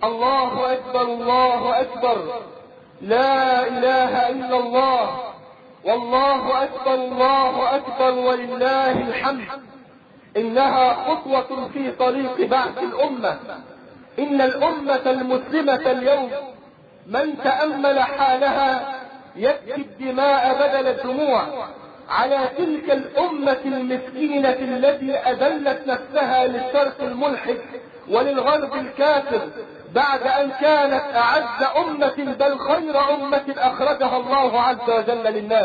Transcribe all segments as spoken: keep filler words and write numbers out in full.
الله أكبر الله أكبر، لا إله إلا الله، والله أكبر الله أكبر ولله الحمد. إنها خطوة في طريق بعث الأمة. إن الأمة المسلمة اليوم من تأمل حالها يبكي الدماء بدل الدموع على تلك الأمة المسكينة التي أذلت نفسها للشرق الملحد وللغرب الكافر بعد أن كانت أعز أمة بل خير أمة أخرجها الله عز وجل للناس.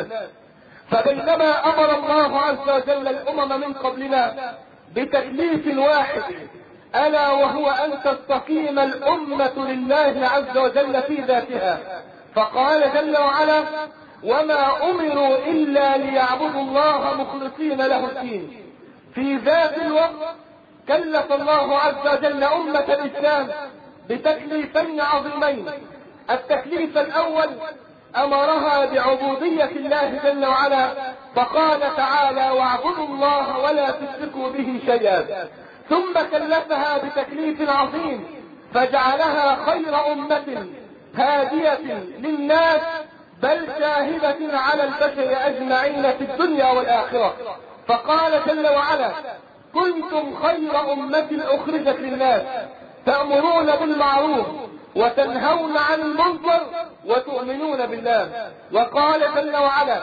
فبينما أمر الله عز وجل الأمم من قبلنا بتكليف واحد ألا وهو أن تستقيم الأمة لله عز وجل في ذاتها، فقال جل وعلا: وما أمروا إلا ليعبدوا الله مخلصين له الدين. في ذات الوقت كلف الله عز وجل أمة الإسلام بتكليفين عظيمين. التكليف الأول أمرها بعبودية الله جل وعلا، فقال تعالى: واعبدوا الله ولا تشركوا به شيئا. ثم كلفها بتكليف عظيم فجعلها خير أمة هادية للناس بل شاهدة على البشر أجمعين في الدنيا والآخرة، فقال جل وعلا: كنتم خير أمة أخرجت للناس تأمرون بالمعروف وتنهون عن المنكر وتؤمنون بالله. وقال جل وعلا: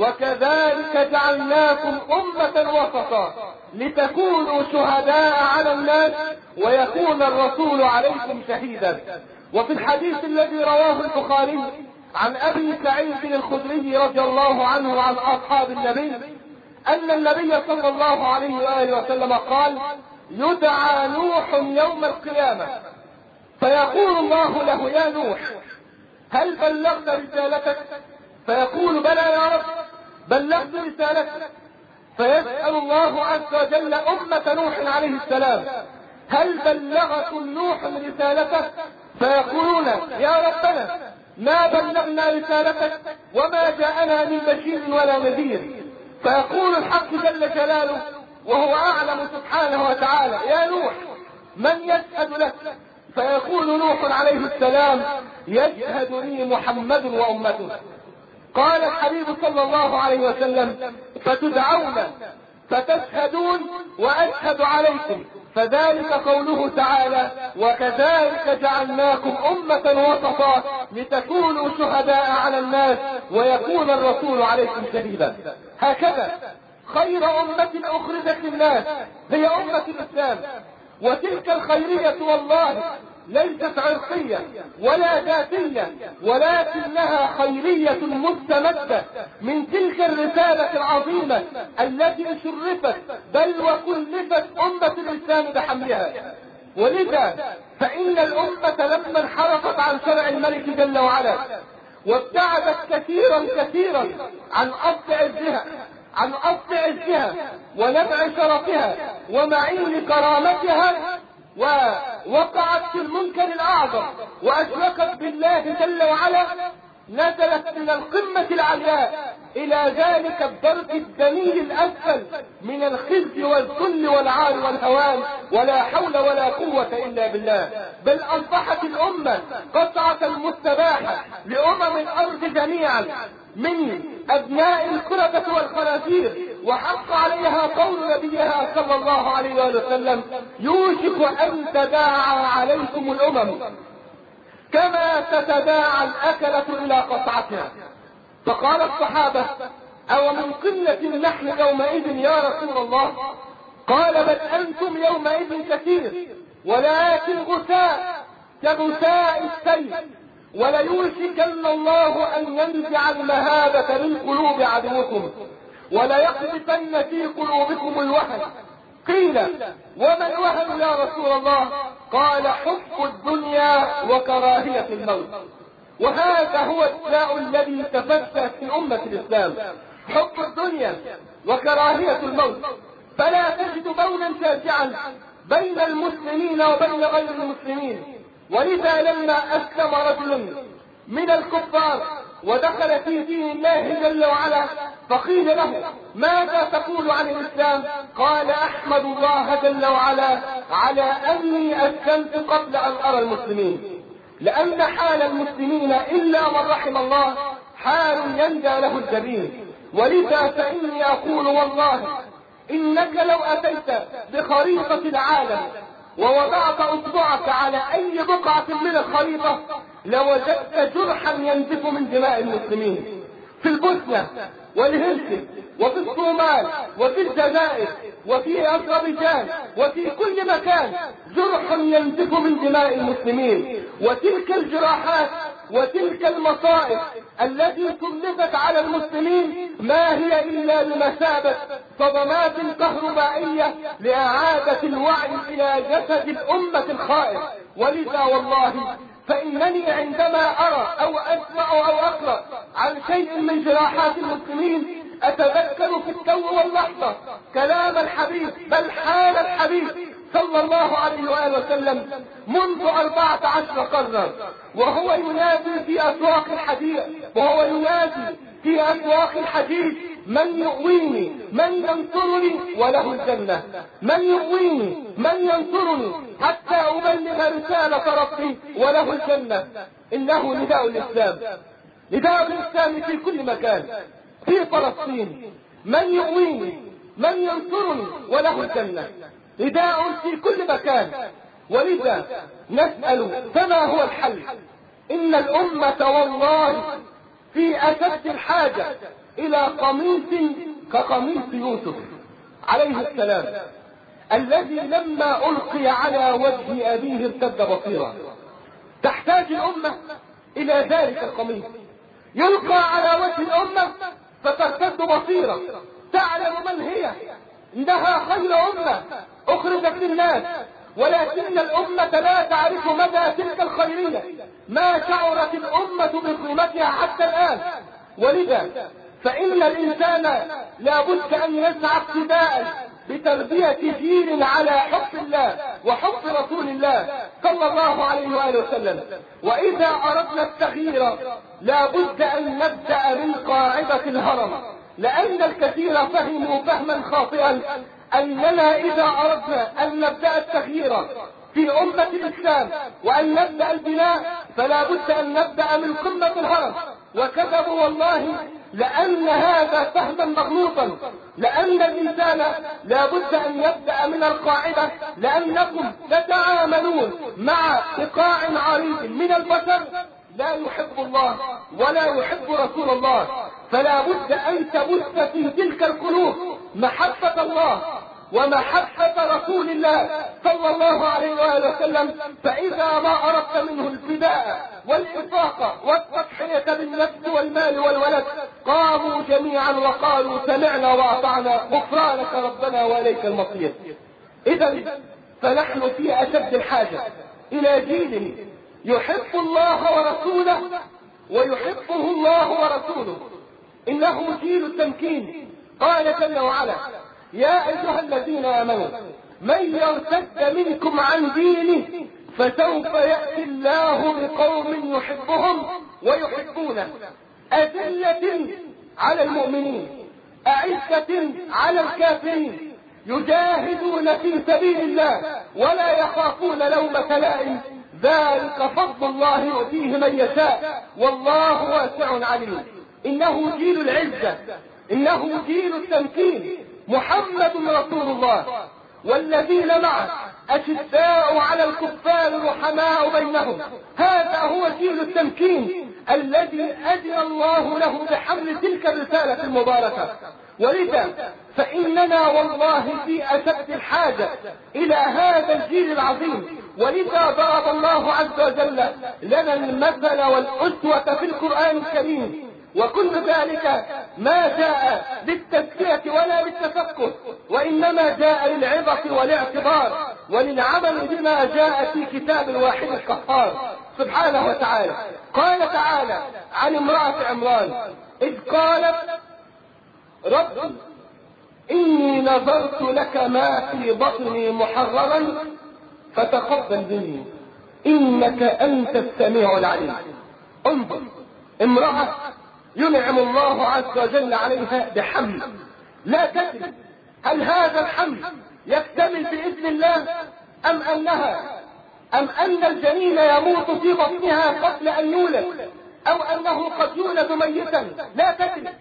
وكذلك جعلناكم أمة وسطا لتكونوا شهداء على الناس ويكون الرسول عليكم شهيدا. وفي الحديث الذي رواه البخاري عن أبي سعيد الخدري رضي الله عنه وعن أصحاب النبي أن النبي صلى الله عليه وآله وسلم قال: يدعى نوح يوم القيامة فيقول الله له: يا نوح هل بلغت رسالتك؟ فيقول: بلى يا رب بلغت رسالتك. فيسأل الله عز وجل أمة نوح عليه السلام: هل بلغكم نوح رسالته؟ فيقولون: يا ربنا ما بلغنا رسالتك وما جاءنا من بشير ولا نذير. فيقول الحق جل جلاله وهو أعلم سبحانه وتعالى: يا نوح من يشهد لك؟ فيقول نوح عليه السلام: يشهد لي محمد وأمته. قال الحبيب صلى الله عليه وسلم: فتدعون فتشهدون وأشهد عليكم. فذلك قوله تعالى: وكذلك جعلناكم أمة وسطا لتكونوا شهداء على الناس ويكون الرسول عليكم شهيدا. هكذا خير أمة أخرجت للناس هي أمة الإسلام. وتلك الخيرية والله ليست عرقية ولا ذاتية، ولكنها خيرية مستمدة من تلك الرسالة العظيمة التي شرفت بل وكلفت أمة الإسلام بحملها. ولذا فإن الأمة لما انحرفت عن شرع الملك جل وعلا وابتعدت كثيرا كثيرا عن أصل عزها عن أصل عزها ونبع شرفها ومعين كرامتها ووقعت في المنكر الأعظم وأشركت بالله جل وعلا، نزلت من القمة العلياء إلى ذلك الدرك الدني الأسفل من الخزي والذل والعار والهوان، ولا حول ولا قوة إلا بالله. بل أصبحت الأمة قطعة مستباحة لأمم الأرض جميعا من أبناء الكردة والخنازير، وحق عليها قول نبيها صلى الله عليه وسلم: يوشك أن تداعى عليكم الأمم كما تتداعى الأكلة إلى قطعتها. فقال الصحابة: أو من قلة نحن يومئذ يا رسول الله؟ قال: بل أنتم يومئذ كثير ولكن غثاء كغثاء السيل، وليوشكن الله أن ينزع المهابة من قلوب عدوكم وليقذفن في قلوبكم الوهن. قيل: وما الوهن يا رسول الله؟ قال: حب الدنيا وكراهية الموت. وهذا هو الداء الذي تفشى في أمة الإسلام، حب الدنيا وكراهية الموت. فلا تجد بونا شاسعا بين المسلمين وبين غير المسلمين. ولذا لما أسلم رجل من الكفار ودخل في دين الله جل وعلا فقيل له ماذا تقول عن الإسلام؟ قال أحمد الله جل وعلا على أني أسلمت قبل أن أرى المسلمين، لأن حال المسلمين إلا من رحم الله حال يندى له الجبين. ولذا فإني أقول والله إنك لو أتيت بخريطة العالم ووضعت أصبعك على أي بقعة من الخريطة لوجدت جرحا ينزف من دماء المسلمين في البوسنة والهرسك وفي الصومال وفي الجزائر وفي أذربيجان وفي كل مكان جرح ينزف من دماء المسلمين. وتلك الجراحات وتلك المصائب التي سلطت على المسلمين ما هي إلا بمثابة صدمات كهربائية لإعادة الوعي إلى جسد الأمة الخائف. ولذا والله فإنني عندما أرى أو أسمع أو أقرأ عن شيء من جراحات المسلمين أتذكر في التو واللحظة كلام الحبيب بل حال الحبيب صلى الله عليه وآله وسلم منذ أربعة عشر قرنا وهو ينادي في أسواق الحديث وهو ينادي في أسواق الحديث من يؤويني من ينصرني وله الجنة، من يؤويني من ينصرني حتى أبلغ رسالة ربي وله الجنة. إنه نداء الإسلام، نداء الإسلام في كل مكان. في فلسطين من يؤويني من ينصرني وله الجنة، نداء في كل مكان. ولذا نسأل فما هو الحل؟ إن الأمة والله في أشد الحاجة إلى قميص كقميص يوسف عليه السلام الذي لما ألقي على وجه أبيه ارتد بصيرا. تحتاج الأمة إلى ذلك القميص يلقى على وجه الأمة فترتد بصيرا، تعلم من هي، إنها خير أمة أخرجت للناس، ولكن الأمة لا تعرف مدى تلك الخيرية، ما شعرت الأمة بقيمتها حتى الآن. ولذا فإن الإنسان لابد أن يسعى ابتداء بتربية جيل على حب الله وحب رسول الله صلى الله عليه وآله وسلم. وإذا أردنا التغيير لابد أن نبدأ من قاعدة الهرم، لأن الكثير فهموا فهما خاطئا أننا إذا أردنا أن نبدأ التغيير في أمة الإسلام وأن نبدأ البناء فلا بد أن نبدأ من قمة الهرم، وكذبوا والله، لأن هذا فهما مغلوطا، لأن الإنسان لا بد أن يبدأ من القاعدة، لأنكم تتعاملون مع بقاع عريض من البشر لا يحب الله ولا يحب رسول الله، فلا بد أن تبث في تلك القلوب محبة الله ومحبة رسول الله صلى الله عليه وآله وسلم. فإذا ما أردت منه الفداء والإنفاق والتضحية بالنفس والمال والولد قاموا جميعا وقالوا سمعنا وأطعنا غفرانك ربنا وإليك المصير. إذا فنحن في أشد الحاجة إلى جيل يحب الله ورسوله ويحبه الله ورسوله، إنه جيل التمكين. قال جل وعلا يا أيها الذين آمنوا من يرتد منكم عن دينه فسوف يأتي الله بقوم يحبهم ويحبونه أذلة على المؤمنين أعزة على الكافرين يجاهدون في سبيل الله ولا يخافون لومة لائم ذلك فضل الله يؤتيه من يشاء والله واسع عليم. إنه جيل العزة، إنه جيل التمكين، محمد رسول الله والذين معه أشداء على الكفار رحماء بينهم. هذا هو جيل التمكين الذي أذن الله له بحمل تلك الرسالة المباركة. ولذا فإننا والله في أشد الحاجة إلى هذا الجيل العظيم. ولذا ضرب الله عز وجل لنا المثل والأسوة في القرآن الكريم، وكل ذلك ما جاء للتزكية ولا للتفكر، وإنما جاء للعظة والاعتبار وللعمل بما جاء في كتاب الواحد القهار سبحانه وتعالى. قال تعالى عن امرأة عمران إذ قالت رب إني نظرت لك ما في بطني محررا فتقبل مني إنك أنت السميع العليم. انظر امرأة ينعم الله عز وجل عليها بحمل لا تدري هل هذا الحمل يكتمل بإذن الله أم أنها أم أن الجنين يموت في بطنها قبل أن يولد أو أنه قد يولد ميتا، لا تدري،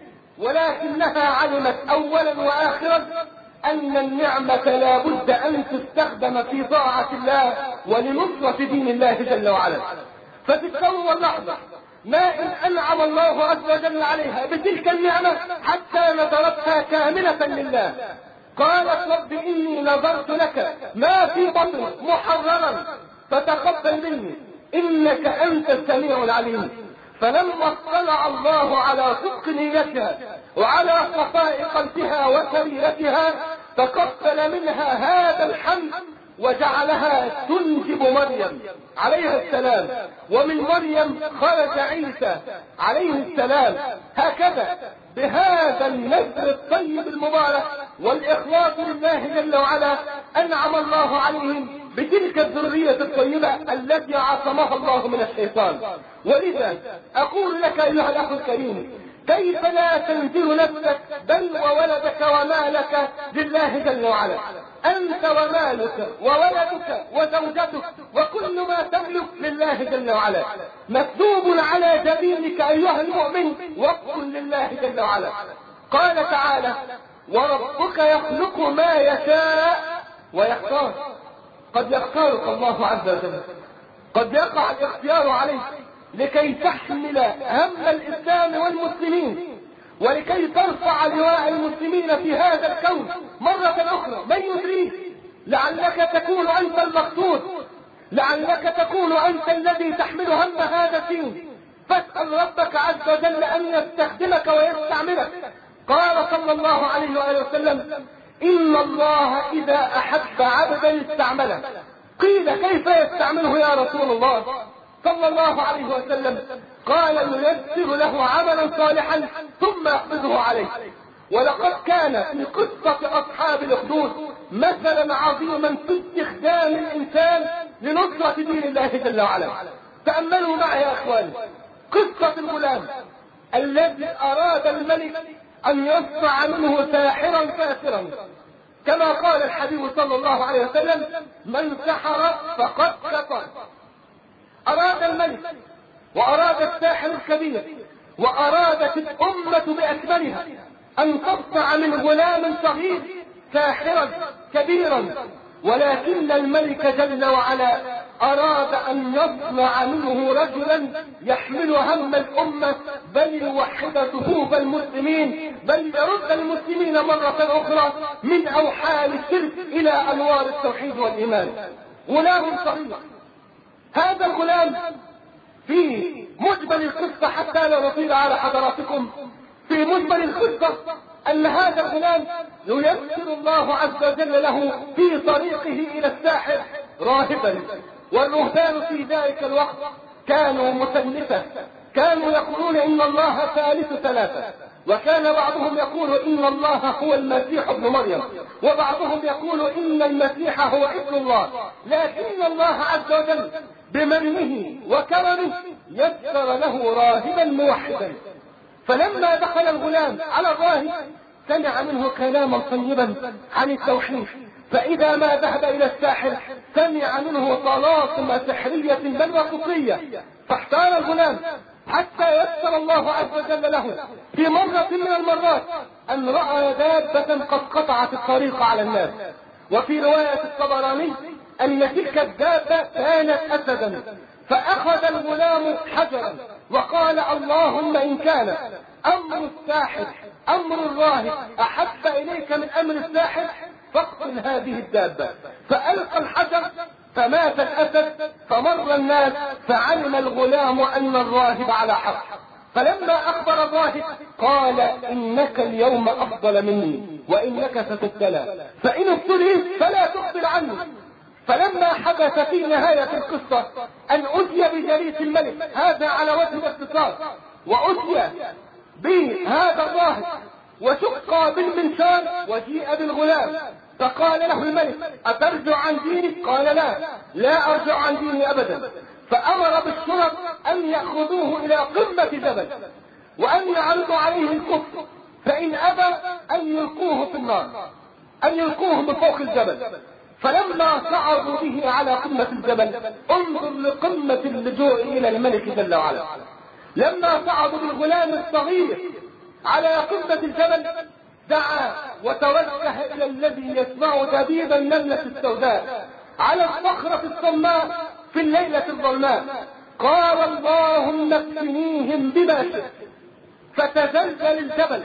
ولكنها علمت أولا وآخرا أن النعمة لا بد أن تستخدم في طاعة الله ولنصرة دين الله جل وعلا. ففي الثوم واللحظة ما إن أنعم الله عز وجل عليها بتلك النعمة حتى نذرتها كاملة لله، قالت رب إني نذرت لك ما في بطني محررا فتقبل مني إنك أنت السميع العليم. فلما اطلع الله على صدق نيتها وعلى صفاء قلبها وسريرتها تقبل منها هذا الحمل وجعلها تنجب مريم عليها السلام، ومن مريم خرج عيسى عليه السلام. هكذا بهذا النذر الطيب المبارك والإخلاص لله جل وعلا أنعم الله عليهم بتلك الذرية الطيبة التي عصمها الله من الشيطان. ولذا أقول لك أيها الأخ الكريم، كيف لا تنذر نفسك بل وولدك ومالك لله جل وعلا؟ أنت ومالك وولدك وزوجتك وكل ما تملك لله جل وعلا، مكتوب على جبينك أيها المؤمن وقف لله جل وعلا. قال تعالى وربك يخلق ما يشاء ويختار. قد يختارك الله عز وجل، قد يقع الاختيار عليك لكي تحمل هم الإسلام والمسلمين ولكي ترفع لواء المسلمين في هذا الكون مرة أخرى. من يدريك، لعلك تكون أنت المقصود، لعلك تكون أنت الذي تحمل هم هذا الدين. فاسأل ربك عز وجل أن يستخدمك ويستعملك. قال صلى الله عليه وآله وسلم إن الله إذا أحب عبدا استعمله. قيل كيف يستعمله يا رسول الله صلى الله عليه وسلم؟ قال ييسر له عملا صالحا ثم يقبضه عليه. ولقد كان في قصة أصحاب الأخدود مثلا عظيما في استخدام الإنسان لنصرة دين الله جل وعلا. تأملوا معي يا أخواني قصة الغلام الذي أراد الملك أن يصنع منه ساحرا كافرا، كما قال الحبيب صلى الله عليه وسلم من سحر فقد كفر. أراد الملك وأراد الساحر الكبير وأرادت الأمة بأكملها أن تصنع من غلام صغير ساحرا كبيرا، ولكن الملك جل وعلا أراد أن يصنع منه رجلا يحمل هم الأمة بل يوحد صفوف المسلمين، بل يرد المسلمين مرة أخرى من أوحال الشرك إلى أنوار التوحيد والإيمان. غلام صغير. هذا الغلام في مجمل القصة حتى لا نطيل على حضراتكم، في مجمل القصة أن هذا الغلام ييسر الله عز وجل له في طريقه إلى الساحر راهبا. والرهبان في ذلك الوقت كانوا مثلثة، كانوا يقولون إن الله ثالث ثلاثة، وكان بعضهم يقول إن الله هو المسيح ابن مريم، وبعضهم يقول إن المسيح هو ابن الله. لكن الله عز وجل بمنه وكرمه يسر له راهبا موحدا. فلما دخل الغلام على الراهب سمع منه كلاما طيبا عن التوحيد، فإذا ما ذهب إلى الساحر سمع منه طلاسم سحرية بل وكفرية. فاحتار الغلام حتى يسر الله عز وجل له في مرة من المرات أن رأى دابة قد قطعت الطريق على الناس. وفي رواية الطبراني أن تلك الدابة كانت أسدا، فأخذ الغلام حجرا وقال اللهم إن كان أمر الساحر أمر الراهب أحب إليك من أمر الساحر فاقتل هذه الدابة. فألقى الحجر فمات الأسد، فمر الناس فعلم الغلام أن الراهب على حق. فلما أخبر الراهب قال إنك اليوم أفضل مني وإنك ستبتلى، فإن ابتليت فلا تخبر عني. فلما حدث في نهاية القصة أن أتي بجليس الملك، هذا على وجه الاختصار، وأتي بهذا الراهب وشق بالمنشار وجيء بالغلام، فقال له الملك أترجع عن دينك؟ قال لا لا أرجع عن ديني أبدا. فأمر بالشرط أن يأخذوه إلى قمة جبل وأن يعرضوا عليه الكفر، فإن أبى أن يلقوه في النار، أن يلقوه من فوق الجبل. فلما صعدوا به على قمة الجبل، انظر لقمة اللجوء إلى الملك جل وعلا، لما صعدوا بالغلام الصغير على قمة الجبل دعا وتوجه إلى الذي يسمع دبيب النملة السوداء على الصخرة الصماء في الليلة الظلماء، قال اللهم اكفنيهم بما شئت. فتزلزل الجبل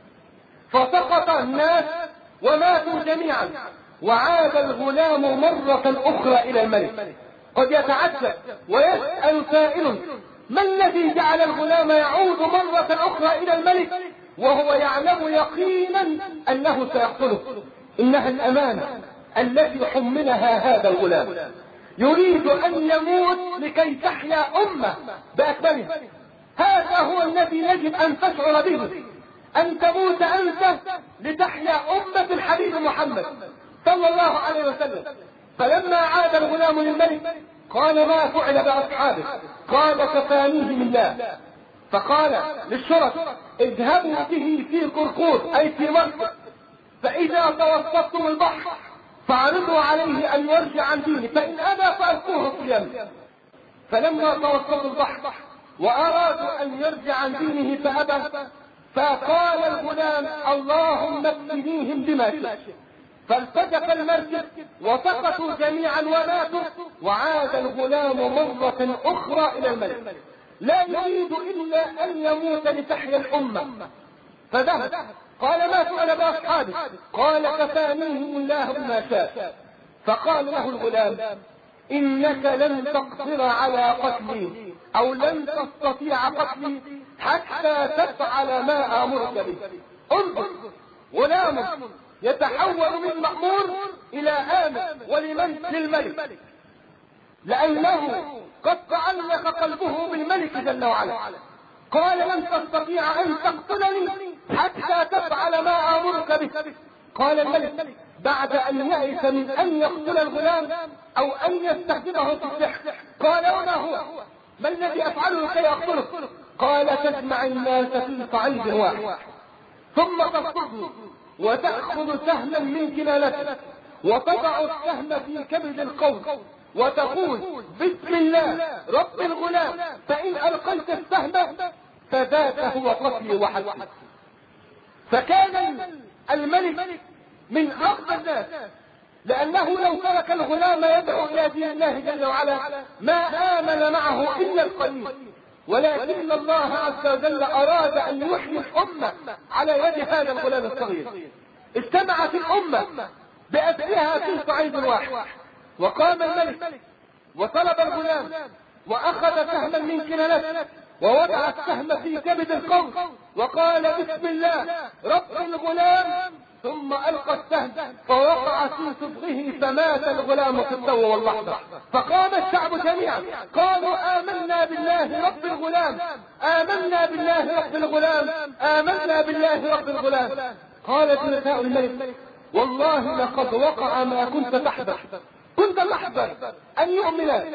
فسقط الناس وماتوا جميعا، وعاد الغلام مرة أخرى إلى الملك. قد يتعجب ويسأل سائل: ما الذي جعل الغلام يعود مرة أخرى إلى الملك وهو يعلم يقينا أنه سيقتله؟ إنها الأمانة التي حملها هذا الغلام، يريد أن يموت لكي تحيا أمة بأكملها. هذا هو الذي يجب أن تشعر به، أن تموت أنت لتحيا أمة الحبيب محمد صلى الله عليه وسلم. فلما عاد الغلام للملك قال: ما فعل بأصحابه؟ قال: كفانيهم الله. فقال للشرط: اذهبوا به في قرقور أي في مصر، فإذا توسطتم البحر فعرضوا عليه أن يرجع عن دينه، فإن أبى فألقوه في اليم. فلما توسطوا البحر وأرادوا أن يرجع عن دينه فأبى، فقال الغلام: اللهم اكفنيهم بما شئت. فالتجف المركب وسقطوا جميعا وماتوا، وعاد الغلام مرة أخرى إلى الملك لا يريد إلا أن يموت لتحيا الأمة. فذهب قال: ما فعل بأصحابه؟ قال: كفانيهم الله بما شاء. فقال له الغلام: إنك لن تقدر على قتلي أو لن تستطيع قتلي حتى تفعل ما آمرك به. انظر، غلام يتحول من مأمور إلى آمر ولمن للملك، لأنه قد تعلق قلبه بالملك جل وعلا. قال: لن تستطيع أن تقتلني حتى تفعل ما آمرك به. قال الملك بعد أن يئس من أن يقتل الغلام أو أن يستخدمه في السحر، قال: وما هو؟ ما الذي أفعله كي أقتله؟ قال: تجمع الناس في صعيد واحد، ثم تصطدم وتأخذ سهما من كنانته وتضع السهم في كبد القوس وتقول: بسم الله رب الغلام، فإن ألقيت السهم فذاك هو قتلي وحدي. فكان الملك من أخذ الناس، لأنه لو ترك الغلام يدعو إلى دين الله جل وعلا ما آمن معه إلا القليل، ولكن الله عز وجل أراد أن يحيي الأمة على يد هذا الغلام الصغير. اجتمعت الأمة بأسرها في صعيد واحد، وقام الملك وطلب الغلام وأخذ سهما من كنانته ووضع السهم في كبد القوس وقال: بسم الله رب الغلام، ثم ألقى السهم فوقع في صدغه فمات الغلام في التو واللحظة. فقام الشعب جميعا قالوا: آمنا بالله رب الغلام، آمنا بالله رب الغلام، آمنا بالله رب الغلام. قالت نساء الملك: والله لقد وقع ما كنت تحذر، كنت تحذر أن يؤمن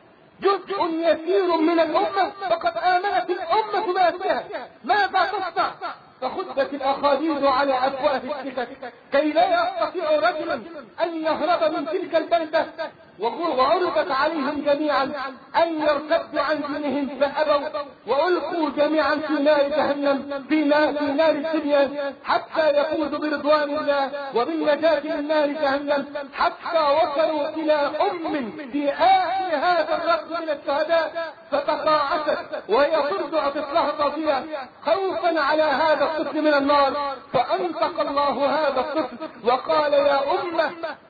جزء يسير من الأمة، فقد آمنت الأمة بأسرها، ماذا تصنع؟ فخدت الأخاديد على أفواه السكك كي لا يستطيع رجلا أن يهرب من تلك البلدة، وعرضت عليهم جميعا أن يرتدوا عن دينهم فأبوا، وألقوا جميعا في نار جهنم، في نار, في نار الدنيا، حتى يفوزوا برضوان الله وبالنجاة من نار جهنم، حتى وصلوا إلى أم في آخر هذا الرقم من الشهداء فتقاعست وهي ترضع طفلها الرضيع خوفا على هذا الطفل من النار، فأنطق الله هذا الطفل وقال: يا أمة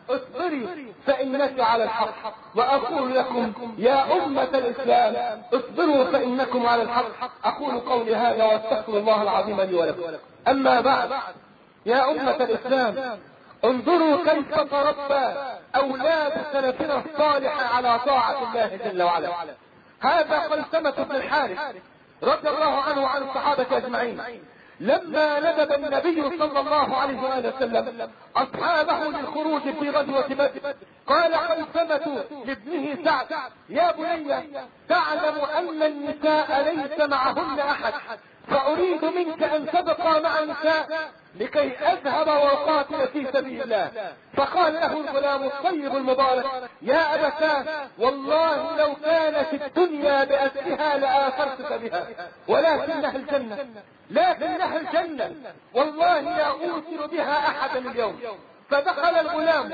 اصبري فإنك على الحق. وأقول لكم يا أمة الإسلام اصبروا فإنكم على الحق. أقول قولي هذا واستغفر الله العظيم لي ولكم. أما بعد، يا أمة الإسلام انظروا كيف تربى أولاد سلفنا الصالح على طاعة الله جل وعلا. هذا قلسمة بن الحارث رضي الله عنه وعن الصحابة أجمعين، لما ندب النبي صلى الله عليه وآله وسلم أصحابه للخروج في غزوة بدر قال خيثمة لابنه سعد: يا بني، تعلم أن النساء ليس معهن أحد، فأريد منك أن تبقى مع النساء لكي أذهب وأقاتل في سبيل الله. فقال له الغلام الطيب المبارك: يا أبتاه، والله لو كانت الدنيا بأسرها لآثرتك بها، ولكنها الجنة، لكنها الجنة، والله لا أوثر بها أحدا اليوم. فدخل الغلام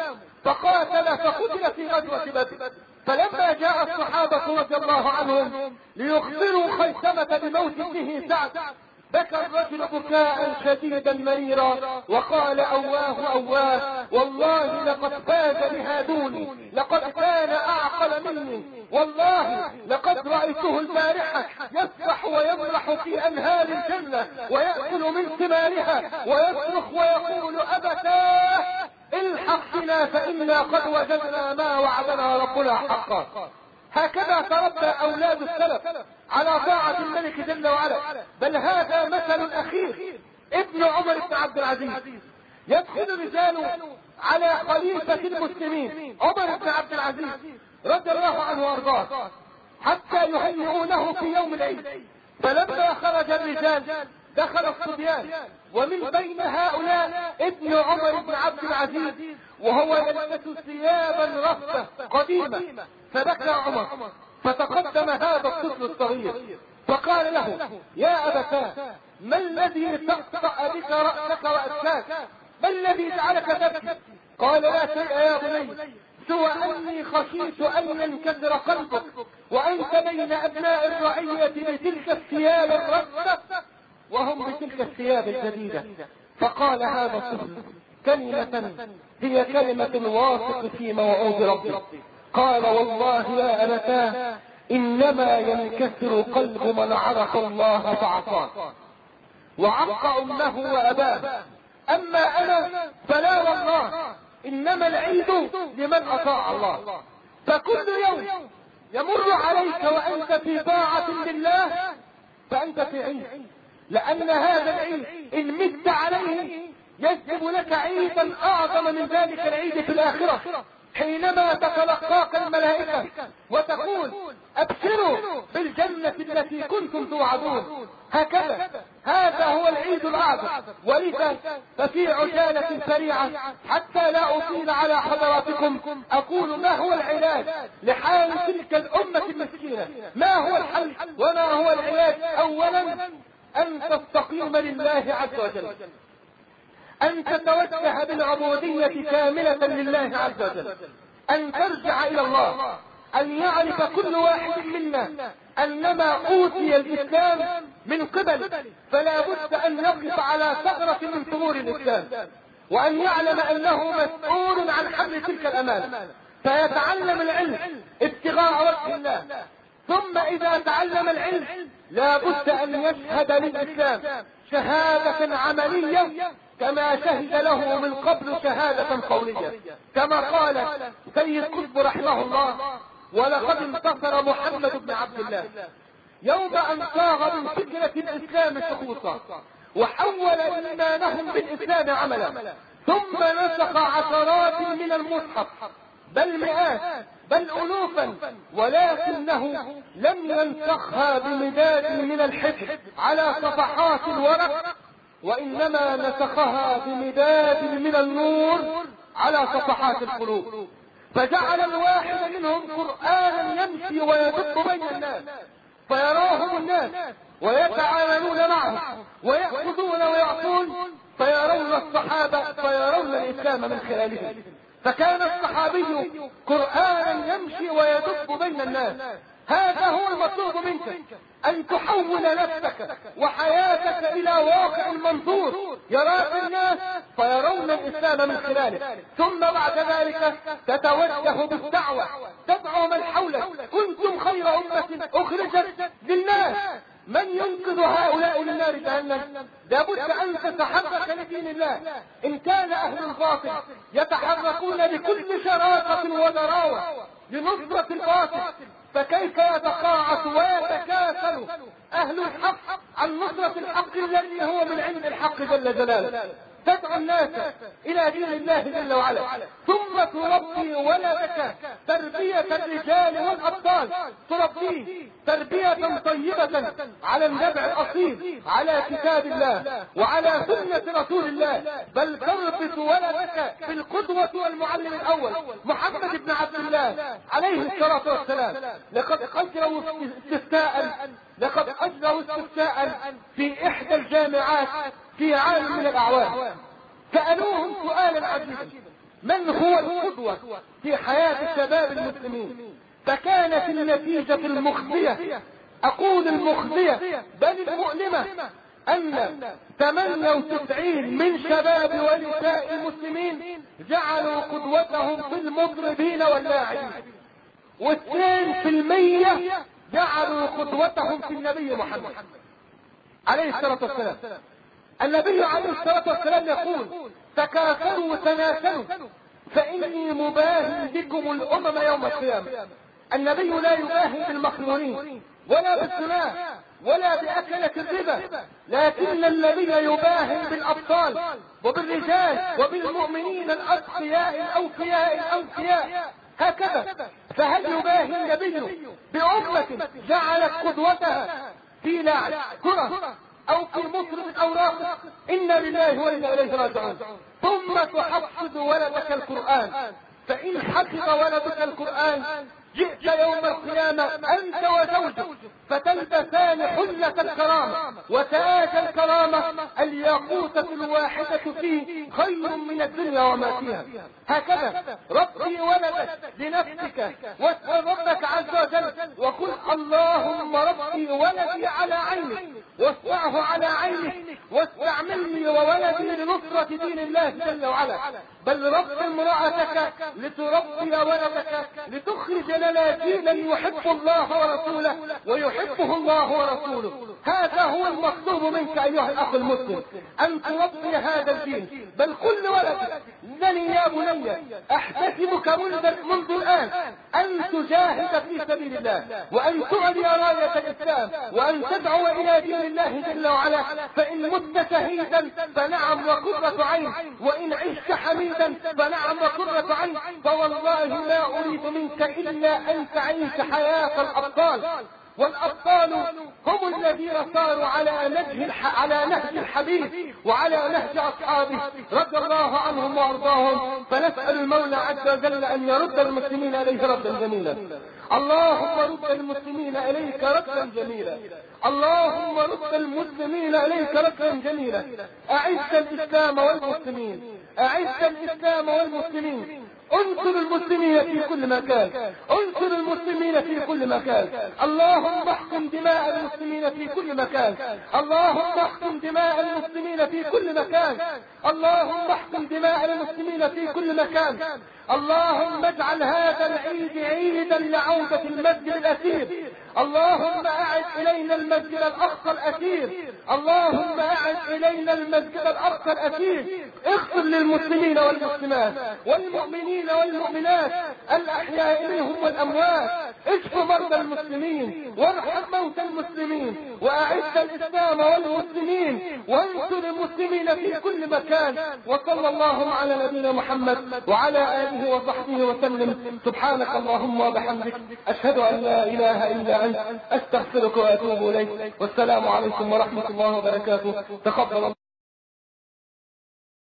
فقاتل فقتل في غزوة بدر. فلما جاء الصحابة رضي الله عنهم ليخبروا خيثمة بموت ابنه سعد، بكى الرجل بكاء شديدا مريرا وقال: أواه أواه، والله لقد فاز بها دوني، لقد كان أعقل مني، والله لقد رأيته البارحة يسبح ويمرح في أنهار الجنة ويأكل من ثمارها ويصرخ ويقول: أبتاه الحق بنا فإنا قد وجدنا ما وعدنا ربنا حقا. هكذا تربى أولاد السلف على طاعة الملك جل وعلا. بل هذا مثل أخير، ابن عمر بن عبد العزيز يدخل رجال على خليفة المسلمين عمر بن عبد العزيز رضي الله عنه وارضاه حتى يهنئونه في يوم العيد. فلما خرج الرجال دخل الصبيان، ومن بين هؤلاء ابن عمر بن عبد العزيز وهو يلبس ثيابا رفة قديمة. فبكى عمر، فتقدم هذا الطفل الصغير فقال له: يا أبتاه، ما الذي تقطع بك رأسك وأسناك؟ ما الذي جعلك تبكي؟ قال: لا شيء يا بني، سوى أني خشيت أن ينكسر قلبك وأنت بين أبناء الرعية بتلك الثياب الرفة وهم بتلك الثياب الجديدة. فقال هذا الطفل كلمة هي كلمة واثق في موعود ربي، قال: والله يا أبتاه، إنما ينكسر قلب من عرف الله فعصاه وعق أمه وأباه، أما أنا فلا والله، إنما العيد لمن أطاع الله. فكل يوم يمر عليك وأنت في طاعة لله فأنت في عيد، لأن هذا العيد إن مت عليه يجلب لك عيدا أعظم من ذلك العيد في الآخرة، حينما تتلقاك الملائكة وتقول: أبشروا بالجنة التي كنتم توعدون. هكذا هذا هو العيد الأعظم. ولذا ففي عجالة سريعة حتى لا أطيل على حضراتكم أقول ما هو العلاج لحال تلك الأمة المسكينة، ما هو الحل وما هو العلاج. أولا أن تستقيم لله عز وجل، أن تتوجه بالعبودية كاملة لله عز وجل، أن ترجع إلى الله، أن يعرف كل واحد منا أنما أوتي الإسلام من قبل، فلا بد أن يقف على ثغرة من ثغور الإسلام، وأن يعلم أنه مسؤول عن حمل تلك الأمانة، فيتعلم العلم ابتغاء وجه الله. ثم إذا تعلم العلم لا بد أن يشهد للإسلام شهادة عملية كما شهد له من قبل شهادة قولية، كما قال سيد قطب رحمه الله: ولقد انتصر محمد بن عبد الله يوم أن صاغ من فكرة الإسلام شخوصا وحول إيمانهم بالإسلام عملا، ثم نسخ عشرات من المصحف بل مئات بل ألوفا، ولكنه لم ينسخها بمداد من الحبر على صفحات الورق، وإنما نسخها بمداد من النور على صفحات القلوب، فجعل الواحد منهم قرآنا يمشي ويدب بين الناس فيراهم الناس ويتعاملون معه ويأخذون ويعطون، فيرون الصحابة فيرون الإسلام من خلاله. فكان الصحابي قرآنا يمشي ويدب بين الناس. هذا هو المطلوب منك، أن تحول نفسك وحياتك إلى واقع منظور يراك الناس فيرون الإسلام من خلاله، ثم بعد ذلك تتوجه بالدعوة تدعو من حولك. كنتم خير أمة أخرجت للناس، من ينقذ هؤلاء من نار جهنم؟ لابد أن تتحرك لدين الله. إن كان أهل الباطل يتحركون بكل شراسة وضراوة لنصرة الباطل، فكيف يتقاعس ويتكاسل اهل الحق عن نصرة الحق الذي هو من عند الحق جل جلاله؟ تدعو الناس الى دين الله جل وعلا، ثم تربي ولدك تربية الرجال والابطال، تربيه تربية طيبة على النبع الاصيل، على كتاب الله وعلى سنة رسول الله، بل تربط ولدك بالقدوة والمعلم الاول محمد بن عبد الله عليه الصلاة والسلام. لقد اجروا استفتاء لقد اجروا استفتاء في احدى الجامعات في عام من الاعوام، سألوهم سؤالا عجيبا: من هو القدوة في حياة الشباب المسلمين؟ فكانت النتيجة المخزية، اقول المخزية بل المؤلمة، ان ثمانية وتسعين من شباب ونساء المسلمين جعلوا قدوتهم في المطربين واللاعبين، واثنين في المية جعلوا قدوتهم في النبي محمد عليه الصلاة والسلام. النبي عليه الصلاة والسلام يقول: تكاثروا وتناسلوا فإني مباهٍ بكم الأمم يوم القيامة. النبي لا يباهي بالمخمورين ولا بالزنا ولا بأكلة الربا، لكن النبي يباهي بالأبطال وبالرجال وبالمؤمنين الأتقياء الأوفياء الأوفياء. هكذا، فهل يباهي النبي بأمة جعلت قدوتها في لاعب كرة او في مطرب او راقص؟ انا لله وانا اليه راجعون. ثم تحفظ ولدك القرآن، فان حفظ ولدك القرآن جئت يوم القيامة انت وزوجك فتلبسان حلة الكرامة وتاج الكرامة، الياقوتة الواحدة فيه خير من الدنيا وما فيها. هكذا ربي ولدك لنفسك واسأل ربك عز وجل وقل: اللهم ربي ولدي على عينك واسمعه على عينك واستعملني وولدي لنصرة دين الله جل وعلا. بل رب امرأتك لتربي ولدك لتخرج لنا دينا يحب الله ورسوله ويحبه الله ورسوله. هذا هو المطلوب منك ايها الاخ المسلم، ان تربي هذا الدين. بل كل ولد انني يا بني احتسبك منذ الان ان تجاهد في سبيل الله، وان تعلي راية الاسلام، وان تدعو الى دين الله جل وعلا. فان مت شهيدا فنعم وقرة عين، وان عشت حميدا فنعم وقرة عين. فوالله ما اريد منك الا ان تعيش حياة الابطال، والابطال هم الذين صاروا على نهج الح... على نهج الحبيب وعلى نهج اصحابه رضي الله عنهم وارضاهم. فنسأل المولى عز وجل ان يرد المسلمين اليه ردا جميلا. اللهم رد المسلمين اليك ردا جميلا، اللهم رد المسلمين اليك ردا جميلا. اعز الاسلام والمسلمين، اعز الاسلام والمسلمين، انصر المسلمين في كل مكان، انصر المسلمين في كل مكان. اللهم احكم دماء المسلمين في كل مكان، اللهم احكم دماء المسلمين في كل مكان، اللهم احكم دماء المسلمين في كل مكان. اللهم اجعل هذا العيد عيدا لعودة المسجد الأثير. اللهم اعد الينا المسجد الاقصى الاثير، اللهم اعد الينا المسجد الاقصى الاثير. اغفر للمسلمين والمسلمات والمؤمنين والمؤمنات الاحياء منهم والاموات، اشف مرضى المسلمين وارحم موتى المسلمين، واعز الاسلام والمسلمين، وانصر المسلمين في كل مكان. وصلى الله على نبينا محمد وعلى اله وصحبه وسلم. سبحانك اللهم وبحمدك، اشهد ان لا اله الا انت، استغفرك واتوب اليك. والسلام عليكم ورحمة الله وبركاته. تقبل